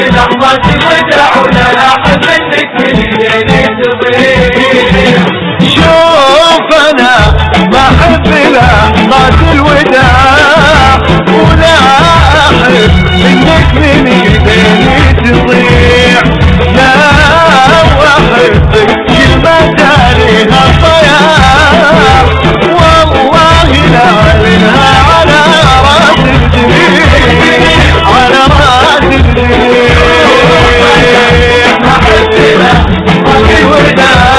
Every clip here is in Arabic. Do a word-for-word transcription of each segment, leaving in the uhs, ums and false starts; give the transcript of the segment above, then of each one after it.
لحظة الوداع ولا منك من ايديني تضيع. شوف انا ما احب لحظات الوداع ولا احب منك من ايديني تضيع. لا واحبك كلمة عليها ضياع والله لا منها على راس الجميع على راس الجميع. ما احب لحظة الوداع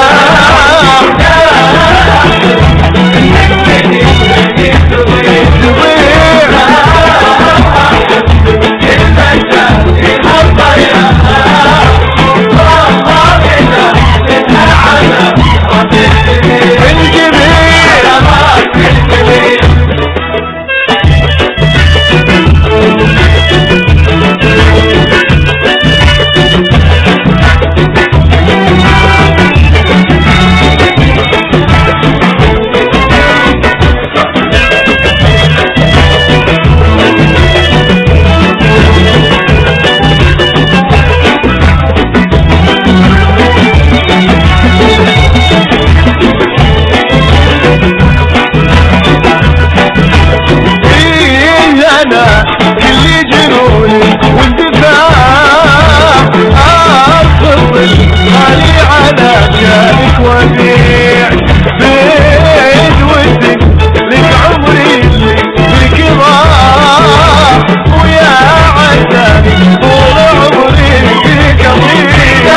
وديع بيد ودك لك عمري لك ضاع ويا عساني طول عمري فيك اضيع.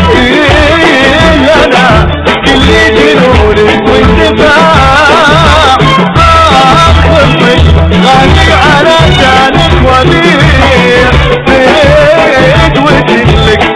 انا كل جنونك واندفاع اخفي غالي على شانك وديع بيد ودك لك